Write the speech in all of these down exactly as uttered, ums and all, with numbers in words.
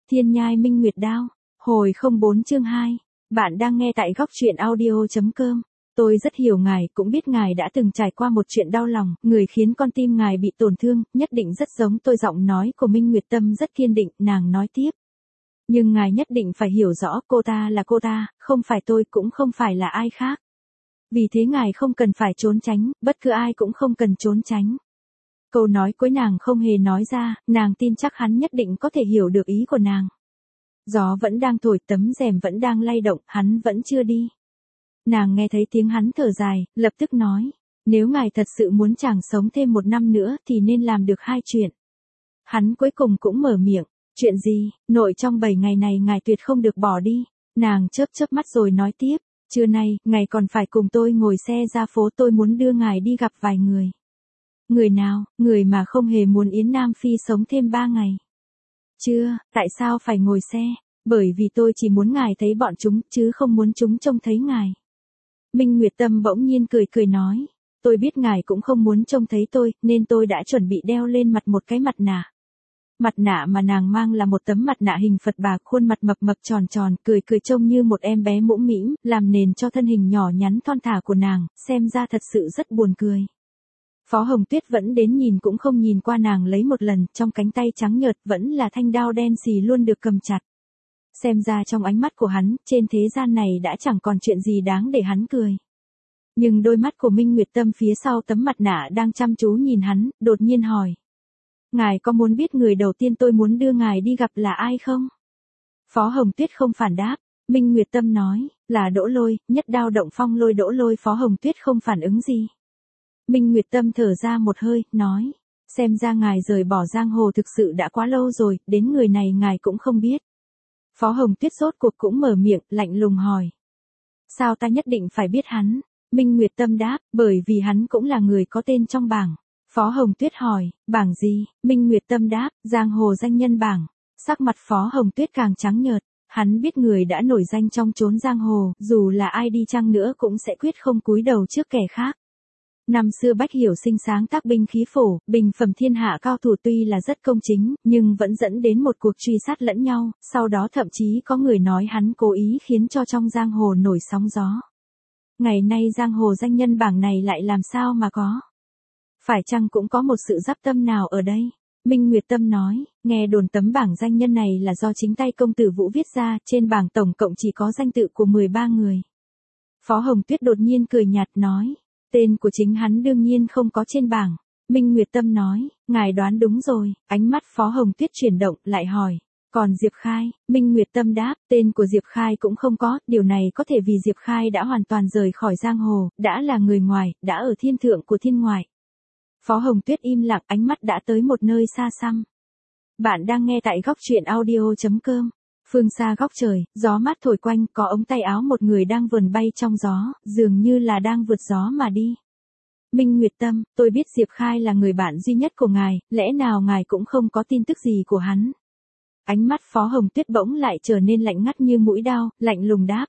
Thiên nhai minh nguyệt đao. Hồi không bốn chương hai. Bạn đang nghe tại góc truyện audio chấm com. Tôi rất hiểu ngài, cũng biết ngài đã từng trải qua một chuyện đau lòng, người khiến con tim ngài bị tổn thương, nhất định rất giống tôi. Giọng nói của Minh Nguyệt Tâm rất kiên định, nàng nói tiếp. Nhưng ngài nhất định phải hiểu rõ, cô ta là cô ta, không phải tôi, cũng không phải là ai khác. Vì thế ngài không cần phải trốn tránh, bất cứ ai cũng không cần trốn tránh. Câu nói cuối nàng không hề nói ra, nàng tin chắc hắn nhất định có thể hiểu được ý của nàng. Gió vẫn đang thổi, tấm rèm vẫn đang lay động, hắn vẫn chưa đi. Nàng nghe thấy tiếng hắn thở dài, lập tức nói, nếu ngài thật sự muốn chàng sống thêm một năm nữa thì nên làm được hai chuyện. Hắn cuối cùng cũng mở miệng, chuyện gì, nội trong bảy ngày này ngài tuyệt không được bỏ đi. Nàng chớp chớp mắt rồi nói tiếp, trưa nay, ngài còn phải cùng tôi ngồi xe ra phố, tôi muốn đưa ngài đi gặp vài người. Người nào, người mà không hề muốn Yến Nam Phi sống thêm ba ngày. Chưa, tại sao phải ngồi xe? Bởi vì tôi chỉ muốn ngài thấy bọn chúng, chứ không muốn chúng trông thấy ngài. Minh Nguyệt Tâm bỗng nhiên cười cười nói, tôi biết ngài cũng không muốn trông thấy tôi, nên tôi đã chuẩn bị đeo lên mặt một cái mặt nạ. Mặt nạ mà nàng mang là một tấm mặt nạ hình Phật bà, khuôn mặt mập mập tròn tròn, cười cười trông như một em bé mũm mĩm, làm nền cho thân hình nhỏ nhắn thon thả của nàng, xem ra thật sự rất buồn cười. Phó Hồng Tuyết vẫn đến nhìn cũng không nhìn qua nàng lấy một lần, trong cánh tay trắng nhợt vẫn là thanh đao đen xì luôn được cầm chặt. Xem ra trong ánh mắt của hắn, trên thế gian này đã chẳng còn chuyện gì đáng để hắn cười. Nhưng đôi mắt của Minh Nguyệt Tâm phía sau tấm mặt nạ đang chăm chú nhìn hắn, đột nhiên hỏi. Ngài có muốn biết người đầu tiên tôi muốn đưa ngài đi gặp là ai không? Phó Hồng Tuyết không phản đáp. Minh Nguyệt Tâm nói, là Đỗ Lôi, nhất đao động phong lôi Đỗ Lôi. Phó Hồng Tuyết không phản ứng gì. Minh Nguyệt Tâm thở ra một hơi, nói, xem ra ngài rời bỏ giang hồ thực sự đã quá lâu rồi, đến người này ngài cũng không biết. Phó Hồng Tuyết rốt cuộc cũng mở miệng, lạnh lùng hỏi. Sao ta nhất định phải biết hắn? Minh Nguyệt Tâm đáp, bởi vì hắn cũng là người có tên trong bảng. Phó Hồng Tuyết hỏi, bảng gì? Minh Nguyệt Tâm đáp, giang hồ danh nhân bảng. Sắc mặt Phó Hồng Tuyết càng trắng nhợt, hắn biết người đã nổi danh trong chốn giang hồ, dù là ai đi chăng nữa cũng sẽ quyết không cúi đầu trước kẻ khác. Năm xưa Bách Hiểu Sinh sáng tác binh khí phổ, bình phẩm thiên hạ cao thủ tuy là rất công chính, nhưng vẫn dẫn đến một cuộc truy sát lẫn nhau, sau đó thậm chí có người nói hắn cố ý khiến cho trong giang hồ nổi sóng gió. Ngày nay giang hồ danh nhân bảng này lại làm sao mà có? Phải chăng cũng có một sự giáp tâm nào ở đây? Minh Nguyệt Tâm nói, nghe đồn tấm bảng danh nhân này là do chính tay công tử Vũ viết ra, trên bảng tổng cộng chỉ có danh tự của mười ba người. Phó Hồng Tuyết đột nhiên cười nhạt nói. Tên của chính hắn đương nhiên không có trên bảng. Minh Nguyệt Tâm nói, ngài đoán đúng rồi. Ánh mắt Phó Hồng Tuyết chuyển động, lại hỏi. Còn Diệp Khai? Minh Nguyệt Tâm đáp, tên của Diệp Khai cũng không có. Điều này có thể vì Diệp Khai đã hoàn toàn rời khỏi giang hồ, đã là người ngoài, đã ở thiên thượng của thiên ngoại. Phó Hồng Tuyết im lặng, ánh mắt đã tới một nơi xa xăm. Bạn đang nghe tại góc truyện audio chấm com. Phương xa góc trời, gió mát thổi quanh, có ống tay áo một người đang vườn bay trong gió, dường như là đang vượt gió mà đi. Minh Nguyệt Tâm, tôi biết Diệp Khai là người bạn duy nhất của ngài, lẽ nào ngài cũng không có tin tức gì của hắn? Ánh mắt Phó Hồng Tuyết bỗng lại trở nên lạnh ngắt như mũi đao, lạnh lùng đáp.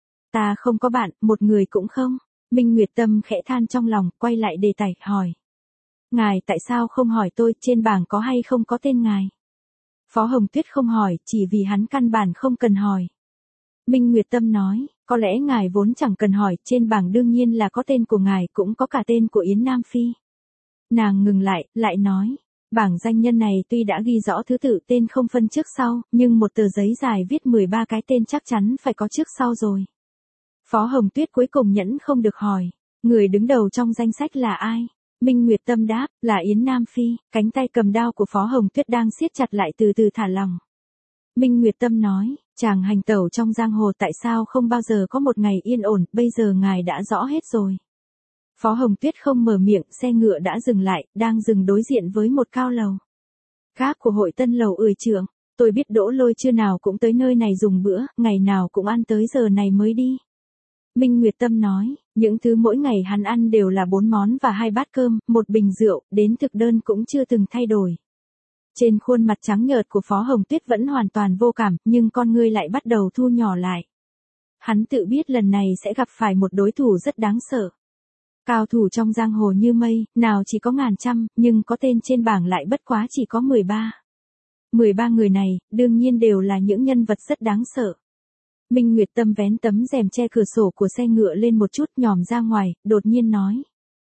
Ta không có bạn, một người cũng không. Minh Nguyệt Tâm khẽ than trong lòng, quay lại đề tài, hỏi. Ngài tại sao không hỏi tôi, trên bảng có hay không có tên ngài? Phó Hồng Tuyết không hỏi, chỉ vì hắn căn bản không cần hỏi. Minh Nguyệt Tâm nói, có lẽ ngài vốn chẳng cần hỏi, trên bảng đương nhiên là có tên của ngài, cũng có cả tên của Yến Nam Phi. Nàng ngừng lại, lại nói, bảng danh nhân này tuy đã ghi rõ thứ tự tên không phân trước sau, nhưng một tờ giấy dài viết mười ba cái tên chắc chắn phải có trước sau rồi. Phó Hồng Tuyết cuối cùng nhẫn không được hỏi, người đứng đầu trong danh sách là ai? Minh Nguyệt Tâm đáp, là Yến Nam Phi. Cánh tay cầm đao của Phó Hồng Tuyết đang siết chặt lại từ từ thả lỏng. Minh Nguyệt Tâm nói, chàng hành tẩu trong giang hồ tại sao không bao giờ có một ngày yên ổn, bây giờ ngài đã rõ hết rồi. Phó Hồng Tuyết không mở miệng, xe ngựa đã dừng lại, đang dừng đối diện với một cao lầu. Gác của hội Tân Lầu ười trượng, tôi biết Đỗ Lôi trưa nào cũng tới nơi này dùng bữa, ngày nào cũng ăn tới giờ này mới đi. Minh Nguyệt Tâm nói, những thứ mỗi ngày hắn ăn đều là bốn món và hai bát cơm, một bình rượu, đến thực đơn cũng chưa từng thay đổi. Trên khuôn mặt trắng nhợt của Phó Hồng Tuyết vẫn hoàn toàn vô cảm, nhưng con ngươi lại bắt đầu thu nhỏ lại. Hắn tự biết lần này sẽ gặp phải một đối thủ rất đáng sợ. Cao thủ trong giang hồ như mây, nào chỉ có ngàn trăm, nhưng có tên trên bảng lại bất quá chỉ có mười ba. mười ba người này, đương nhiên đều là những nhân vật rất đáng sợ. Minh Nguyệt Tâm vén tấm rèm che cửa sổ của xe ngựa lên một chút nhòm ra ngoài, đột nhiên nói.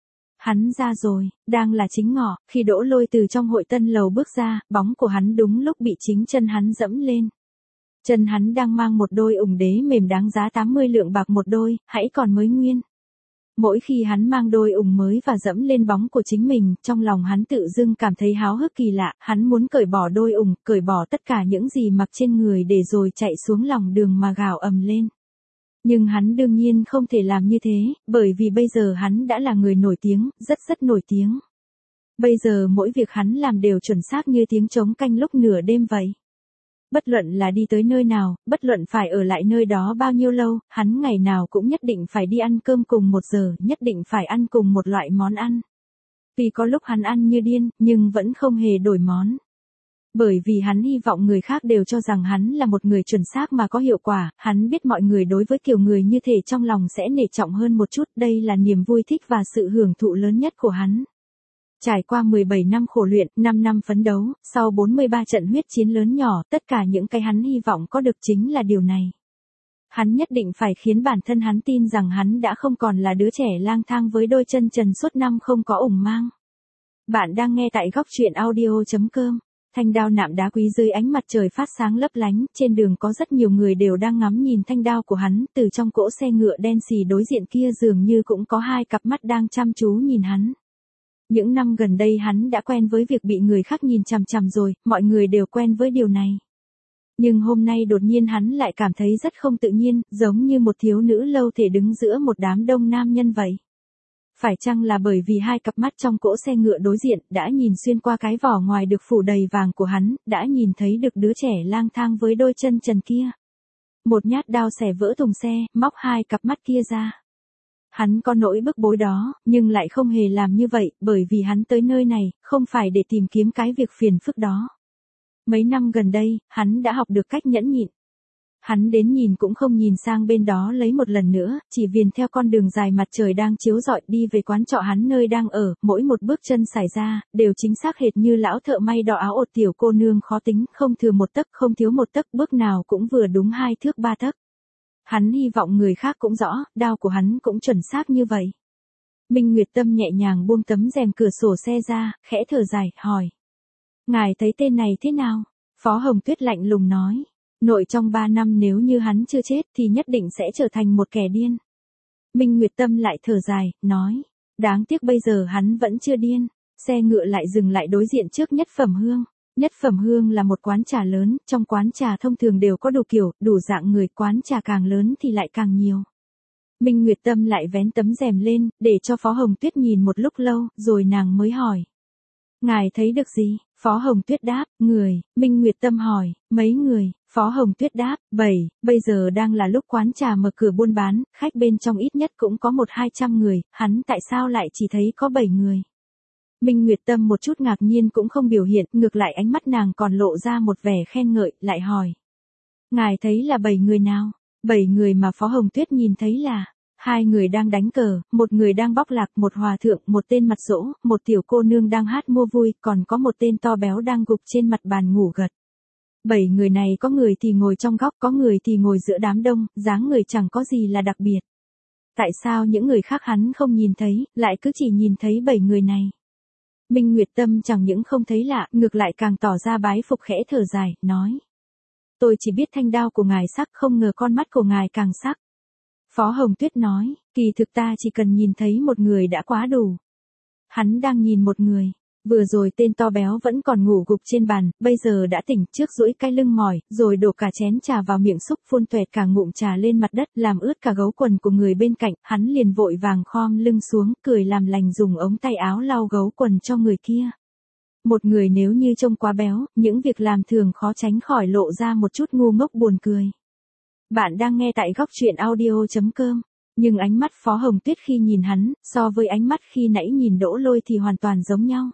Hắn ra rồi, đang là chính ngọ, khi Đỗ Lôi từ trong hội tân lầu bước ra, bóng của hắn đúng lúc bị chính chân hắn dẫm lên. Chân hắn đang mang một đôi ủng đế mềm đáng giá tám mươi lượng bạc một đôi, hãy còn mới nguyên. Mỗi khi hắn mang đôi ủng mới và dẫm lên bóng của chính mình, trong lòng hắn tự dưng cảm thấy háo hức kỳ lạ, hắn muốn cởi bỏ đôi ủng, cởi bỏ tất cả những gì mặc trên người để rồi chạy xuống lòng đường mà gào ầm lên. Nhưng hắn đương nhiên không thể làm như thế, bởi vì bây giờ hắn đã là người nổi tiếng, rất rất nổi tiếng. Bây giờ mỗi việc hắn làm đều chuẩn xác như tiếng trống canh lúc nửa đêm vậy. Bất luận là đi tới nơi nào, bất luận phải ở lại nơi đó bao nhiêu lâu, hắn ngày nào cũng nhất định phải đi ăn cơm cùng một giờ, nhất định phải ăn cùng một loại món ăn. Vì có lúc hắn ăn như điên, nhưng vẫn không hề đổi món. Bởi vì hắn hy vọng người khác đều cho rằng hắn là một người chuẩn xác mà có hiệu quả, hắn biết mọi người đối với kiểu người như thế trong lòng sẽ nể trọng hơn một chút, đây là niềm vui thích và sự hưởng thụ lớn nhất của hắn. Trải qua mười bảy năm khổ luyện, năm năm phấn đấu, sau bốn mươi ba trận huyết chiến lớn nhỏ, tất cả những cái hắn hy vọng có được chính là điều này. Hắn nhất định phải khiến bản thân hắn tin rằng hắn đã không còn là đứa trẻ lang thang với đôi chân trần suốt năm không có ủng mang. Bạn đang nghe tại góc truyện audio chấm com. Thanh đao nạm đá quý dưới ánh mặt trời phát sáng lấp lánh, trên đường có rất nhiều người đều đang ngắm nhìn thanh đao của hắn, từ trong cỗ xe ngựa đen xì đối diện kia dường như cũng có hai cặp mắt đang chăm chú nhìn hắn. Những năm gần đây hắn đã quen với việc bị người khác nhìn chằm chằm rồi, mọi người đều quen với điều này. Nhưng hôm nay đột nhiên hắn lại cảm thấy rất không tự nhiên, giống như một thiếu nữ lâu thể đứng giữa một đám đông nam nhân vậy. Phải chăng là bởi vì hai cặp mắt trong cỗ xe ngựa đối diện đã nhìn xuyên qua cái vỏ ngoài được phủ đầy vàng của hắn, đã nhìn thấy được đứa trẻ lang thang với đôi chân trần kia. Một nhát đao xẻ vỡ thùng xe, móc hai cặp mắt kia ra. Hắn có nỗi bức bối đó, nhưng lại không hề làm như vậy, bởi vì hắn tới nơi này, không phải để tìm kiếm cái việc phiền phức đó. Mấy năm gần đây, hắn đã học được cách nhẫn nhịn. Hắn đến nhìn cũng không nhìn sang bên đó lấy một lần nữa, chỉ viền theo con đường dài mặt trời đang chiếu rọi đi về quán trọ hắn nơi đang ở, mỗi một bước chân xài ra, đều chính xác hệt như lão thợ may đọ áo ột tiểu cô nương khó tính, không thừa một tấc không thiếu một tấc, bước nào cũng vừa đúng hai thước ba tấc. Hắn hy vọng người khác cũng rõ, đao của hắn cũng chuẩn xác như vậy. Minh Nguyệt Tâm nhẹ nhàng buông tấm rèm cửa sổ xe ra, khẽ thở dài, hỏi. Ngài thấy tên này thế nào? Phó Hồng Tuyết lạnh lùng nói. Nội trong ba năm nếu như hắn chưa chết thì nhất định sẽ trở thành một kẻ điên. Minh Nguyệt Tâm lại thở dài, nói. Đáng tiếc bây giờ hắn vẫn chưa điên. Xe ngựa lại dừng lại đối diện trước Nhất Phẩm Hương. Nhất Phẩm Hương là một quán trà lớn, trong quán trà thông thường đều có đủ kiểu, đủ dạng người, quán trà càng lớn thì lại càng nhiều. Minh Nguyệt Tâm lại vén tấm rèm lên, để cho Phó Hồng Tuyết nhìn một lúc lâu, rồi nàng mới hỏi. Ngài thấy được gì? Phó Hồng Tuyết đáp, người. Minh Nguyệt Tâm hỏi, mấy người? Phó Hồng Tuyết đáp, bảy, bây giờ đang là lúc quán trà mở cửa buôn bán, khách bên trong ít nhất cũng có một hai trăm người, hắn tại sao lại chỉ thấy có bảy người? Minh Nguyệt Tâm một chút ngạc nhiên cũng không biểu hiện, ngược lại ánh mắt nàng còn lộ ra một vẻ khen ngợi, lại hỏi. Ngài thấy là bảy người nào? Bảy người mà Phó Hồng Tuyết nhìn thấy là, hai người đang đánh cờ, một người đang bóc lạc, một hòa thượng, một tên mặt dỗ, một tiểu cô nương đang hát mua vui, còn có một tên to béo đang gục trên mặt bàn ngủ gật. Bảy người này có người thì ngồi trong góc, có người thì ngồi giữa đám đông, dáng người chẳng có gì là đặc biệt. Tại sao những người khác hắn không nhìn thấy, lại cứ chỉ nhìn thấy bảy người này? Minh Nguyệt Tâm chẳng những không thấy lạ, ngược lại càng tỏ ra bái phục, khẽ thở dài, nói. Tôi chỉ biết thanh đao của ngài sắc, không ngờ con mắt của ngài càng sắc. Phó Hồng Tuyết nói, kỳ thực ta chỉ cần nhìn thấy một người đã quá đủ. Hắn đang nhìn một người. Vừa rồi tên to béo vẫn còn ngủ gục trên bàn, bây giờ đã tỉnh, trước duỗi cái lưng mỏi, rồi đổ cả chén trà vào miệng xúc phun tuẹt cả ngụm trà lên mặt đất, làm ướt cả gấu quần của người bên cạnh, hắn liền vội vàng khom lưng xuống, cười làm lành dùng ống tay áo lau gấu quần cho người kia. Một người nếu như trông quá béo, những việc làm thường khó tránh khỏi lộ ra một chút ngu ngốc buồn cười. Bạn đang nghe tại góc truyện audio chấm com. Nhưng ánh mắt Phó Hồng Tuyết khi nhìn hắn, so với ánh mắt khi nãy nhìn Đỗ Lôi thì hoàn toàn giống nhau.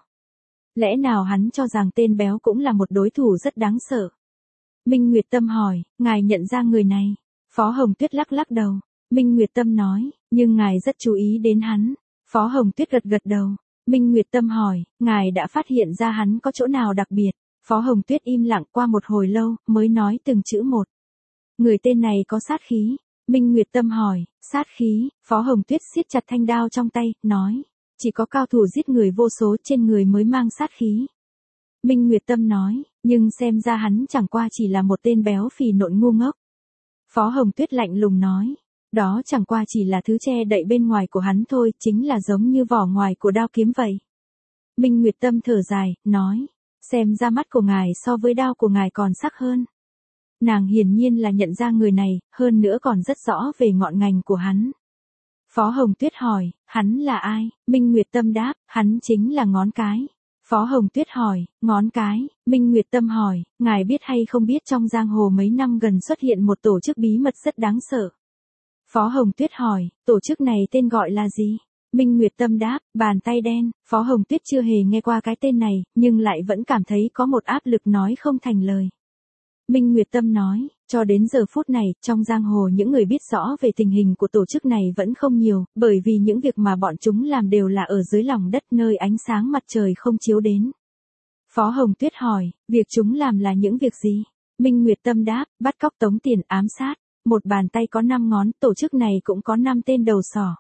Lẽ nào hắn cho rằng tên béo cũng là một đối thủ rất đáng sợ? Minh Nguyệt Tâm hỏi, ngài nhận ra người này? Phó Hồng Tuyết lắc lắc đầu. Minh Nguyệt Tâm nói, nhưng ngài rất chú ý đến hắn. Phó Hồng Tuyết gật gật đầu. Minh Nguyệt Tâm hỏi, ngài đã phát hiện ra hắn có chỗ nào đặc biệt? Phó Hồng Tuyết im lặng qua một hồi lâu, mới nói từng chữ một. Người tên này có sát khí. Minh Nguyệt Tâm hỏi, sát khí, Phó Hồng Tuyết siết chặt thanh đao trong tay, nói. Chỉ có cao thủ giết người vô số trên người mới mang sát khí. Minh Nguyệt Tâm nói, nhưng xem ra hắn chẳng qua chỉ là một tên béo phì nộn ngu ngốc. Phó Hồng Tuyết lạnh lùng nói, đó chẳng qua chỉ là thứ che đậy bên ngoài của hắn thôi, chính là giống như vỏ ngoài của đao kiếm vậy. Minh Nguyệt Tâm thở dài, nói, xem ra mắt của ngài so với đao của ngài còn sắc hơn. Nàng hiển nhiên là nhận ra người này, hơn nữa còn rất rõ về ngọn ngành của hắn. Phó Hồng Tuyết hỏi, hắn là ai? Minh Nguyệt Tâm đáp, hắn chính là Ngón Cái. Phó Hồng Tuyết hỏi, Ngón Cái, Minh Nguyệt Tâm hỏi, ngài biết hay không biết trong giang hồ mấy năm gần xuất hiện một tổ chức bí mật rất đáng sợ. Phó Hồng Tuyết hỏi, tổ chức này tên gọi là gì? Minh Nguyệt Tâm đáp, Bàn Tay Đen. Phó Hồng Tuyết chưa hề nghe qua cái tên này, nhưng lại vẫn cảm thấy có một áp lực nói không thành lời. Minh Nguyệt Tâm nói, cho đến giờ phút này, trong giang hồ những người biết rõ về tình hình của tổ chức này vẫn không nhiều, bởi vì những việc mà bọn chúng làm đều là ở dưới lòng đất nơi ánh sáng mặt trời không chiếu đến. Phó Hồng Tuyết hỏi, việc chúng làm là những việc gì? Minh Nguyệt Tâm đáp, bắt cóc tống tiền ám sát. Một bàn tay có năm ngón, tổ chức này cũng có năm tên đầu sỏ.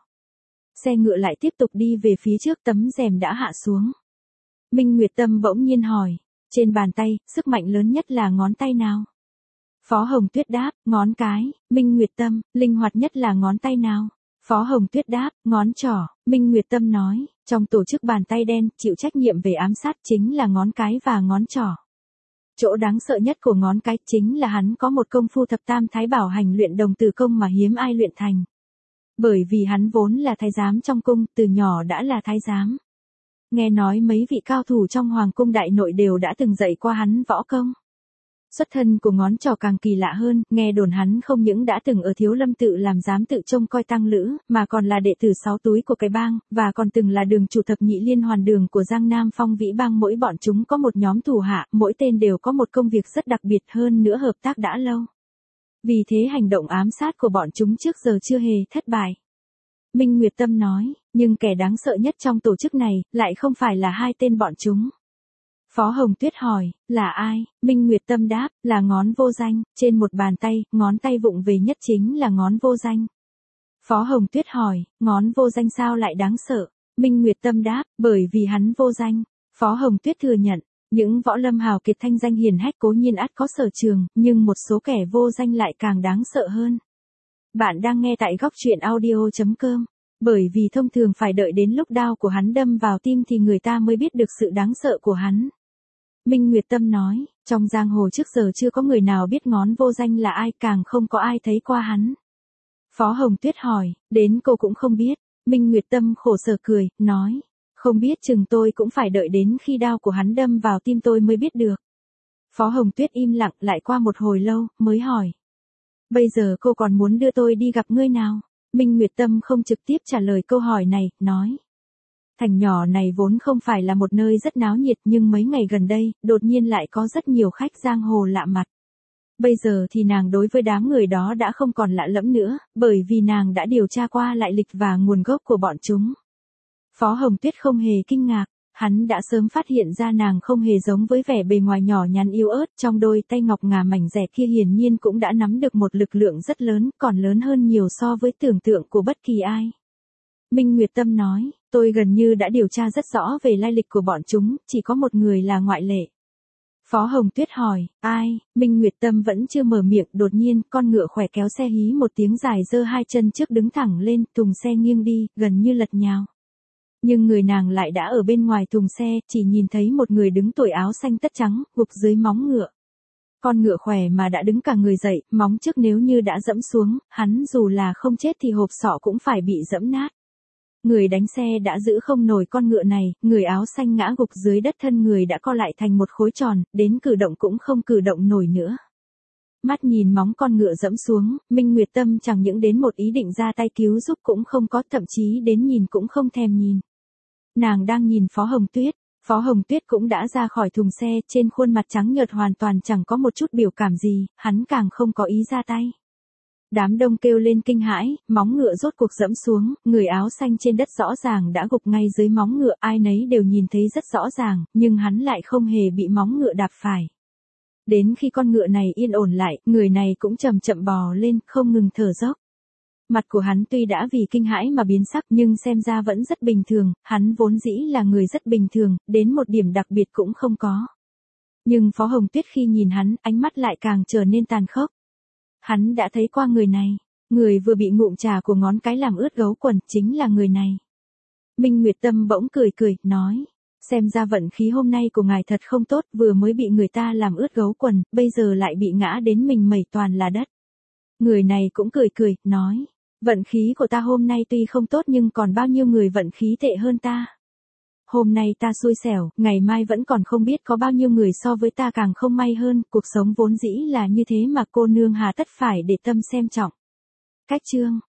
Xe ngựa lại tiếp tục đi về phía trước, tấm rèm đã hạ xuống. Minh Nguyệt Tâm bỗng nhiên hỏi, trên bàn tay, sức mạnh lớn nhất là ngón tay nào? Phó Hồng Tuyết đáp, ngón cái. Minh Nguyệt Tâm, linh hoạt nhất là ngón tay nào? Phó Hồng Tuyết đáp, ngón trỏ. Minh Nguyệt Tâm nói, trong tổ chức Bàn Tay Đen, chịu trách nhiệm về ám sát chính là ngón cái và ngón trỏ. Chỗ đáng sợ nhất của ngón cái chính là hắn có một công phu thập tam thái bảo hành luyện đồng tử công mà hiếm ai luyện thành. Bởi vì hắn vốn là thái giám trong cung, từ nhỏ đã là thái giám. Nghe nói mấy vị cao thủ trong hoàng cung đại nội đều đã từng dạy qua hắn võ công. Xuất thân của ngón trỏ càng kỳ lạ hơn, nghe đồn hắn không những đã từng ở Thiếu Lâm tự làm giám tự trông coi tăng lữ, mà còn là đệ tử sáu túi của cái bang, và còn từng là đường chủ thập nhị liên hoàn đường của Giang Nam Phong Vĩ bang. Mỗi bọn chúng có một nhóm thủ hạ, mỗi tên đều có một công việc rất đặc biệt, hơn nữa hợp tác đã lâu. Vì thế hành động ám sát của bọn chúng trước giờ chưa hề thất bại. Minh Nguyệt Tâm nói, nhưng kẻ đáng sợ nhất trong tổ chức này, lại không phải là hai tên bọn chúng. Phó Hồng Tuyết hỏi, là ai? Minh Nguyệt Tâm đáp, là Ngón Vô Danh. Trên một bàn tay, ngón tay vụng về nhất chính là Ngón Vô Danh. Phó Hồng Tuyết hỏi, Ngón Vô Danh sao lại đáng sợ? Minh Nguyệt Tâm đáp, bởi vì hắn vô danh. Phó Hồng Tuyết thừa nhận, những võ lâm hào kiệt thanh danh hiển hách cố nhiên ắt có sở trường, nhưng một số kẻ vô danh lại càng đáng sợ hơn. Bạn đang nghe tại góc truyện audio chấm com. Bởi vì thông thường phải đợi đến lúc đao của hắn đâm vào tim thì người ta mới biết được sự đáng sợ của hắn. Minh Nguyệt Tâm nói, trong giang hồ trước giờ chưa có người nào biết Ngón Vô Danh là ai, càng không có ai thấy qua hắn. Phó Hồng Tuyết hỏi, đến cô cũng không biết. Minh Nguyệt Tâm khổ sở cười, nói, không biết chừng tôi cũng phải đợi đến khi đao của hắn đâm vào tim tôi mới biết được. Phó Hồng Tuyết im lặng lại qua một hồi lâu, mới hỏi. Bây giờ cô còn muốn đưa tôi đi gặp ngươi nào? Minh Nguyệt Tâm không trực tiếp trả lời câu hỏi này, nói. Thành nhỏ này vốn không phải là một nơi rất náo nhiệt, nhưng mấy ngày gần đây, đột nhiên lại có rất nhiều khách giang hồ lạ mặt. Bây giờ thì nàng đối với đám người đó đã không còn lạ lẫm nữa, bởi vì nàng đã điều tra qua lại lịch và nguồn gốc của bọn chúng. Phó Hồng Tuyết không hề kinh ngạc, hắn đã sớm phát hiện ra nàng không hề giống với vẻ bề ngoài nhỏ nhắn yếu ớt, trong đôi tay ngọc ngà mảnh rẻ kia hiển nhiên cũng đã nắm được một lực lượng rất lớn, còn lớn hơn nhiều so với tưởng tượng của bất kỳ ai. Minh Nguyệt Tâm nói, tôi gần như đã điều tra rất rõ về lai lịch của bọn chúng, chỉ có một người là ngoại lệ. Phó Hồng Tuyết hỏi, ai? Minh Nguyệt Tâm vẫn chưa mở miệng, đột nhiên, con ngựa khỏe kéo xe hí một tiếng dài giơ hai chân trước đứng thẳng lên, thùng xe nghiêng đi, gần như lật nhào. Nhưng người nàng lại đã ở bên ngoài thùng xe, chỉ nhìn thấy một người đứng tuổi áo xanh tất trắng, gục dưới móng ngựa. Con ngựa khỏe mà đã đứng cả người dậy, móng trước nếu như đã dẫm xuống, hắn dù là không chết thì hộp sọ cũng phải bị dẫm nát. Người đánh xe đã giữ không nổi con ngựa này, người áo xanh ngã gục dưới đất, thân người đã co lại thành một khối tròn, đến cử động cũng không cử động nổi nữa. Mắt nhìn móng con ngựa dẫm xuống, Minh Nguyệt Tâm chẳng những đến một ý định ra tay cứu giúp cũng không có, thậm chí đến nhìn cũng không thèm nhìn. Nàng đang nhìn Phó Hồng Tuyết, Phó Hồng Tuyết cũng đã ra khỏi thùng xe, trên khuôn mặt trắng nhợt hoàn toàn chẳng có một chút biểu cảm gì, hắn càng không có ý ra tay. Đám đông kêu lên kinh hãi, móng ngựa rốt cuộc dẫm xuống, người áo xanh trên đất rõ ràng đã gục ngay dưới móng ngựa, ai nấy đều nhìn thấy rất rõ ràng, nhưng hắn lại không hề bị móng ngựa đạp phải. Đến khi con ngựa này yên ổn lại, người này cũng chậm chậm bò lên, không ngừng thở dốc. Mặt của hắn tuy đã vì kinh hãi mà biến sắc nhưng xem ra vẫn rất bình thường, hắn vốn dĩ là người rất bình thường, đến một điểm đặc biệt cũng không có. Nhưng Phó Hồng Tuyết khi nhìn hắn, ánh mắt lại càng trở nên tàn khốc. Hắn đã thấy qua người này, người vừa bị ngụm trà của ngón cái làm ướt gấu quần, chính là người này. Minh Nguyệt Tâm bỗng cười cười, nói, xem ra vận khí hôm nay của ngài thật không tốt, vừa mới bị người ta làm ướt gấu quần, bây giờ lại bị ngã đến mình mẩy toàn là đất. Người này cũng cười cười, nói, vận khí của ta hôm nay tuy không tốt nhưng còn bao nhiêu người vận khí tệ hơn ta. Hôm nay ta xui xẻo, ngày mai vẫn còn không biết có bao nhiêu người so với ta càng không may hơn, cuộc sống vốn dĩ là như thế mà cô nương hà tất phải để tâm xem trọng. Cách chương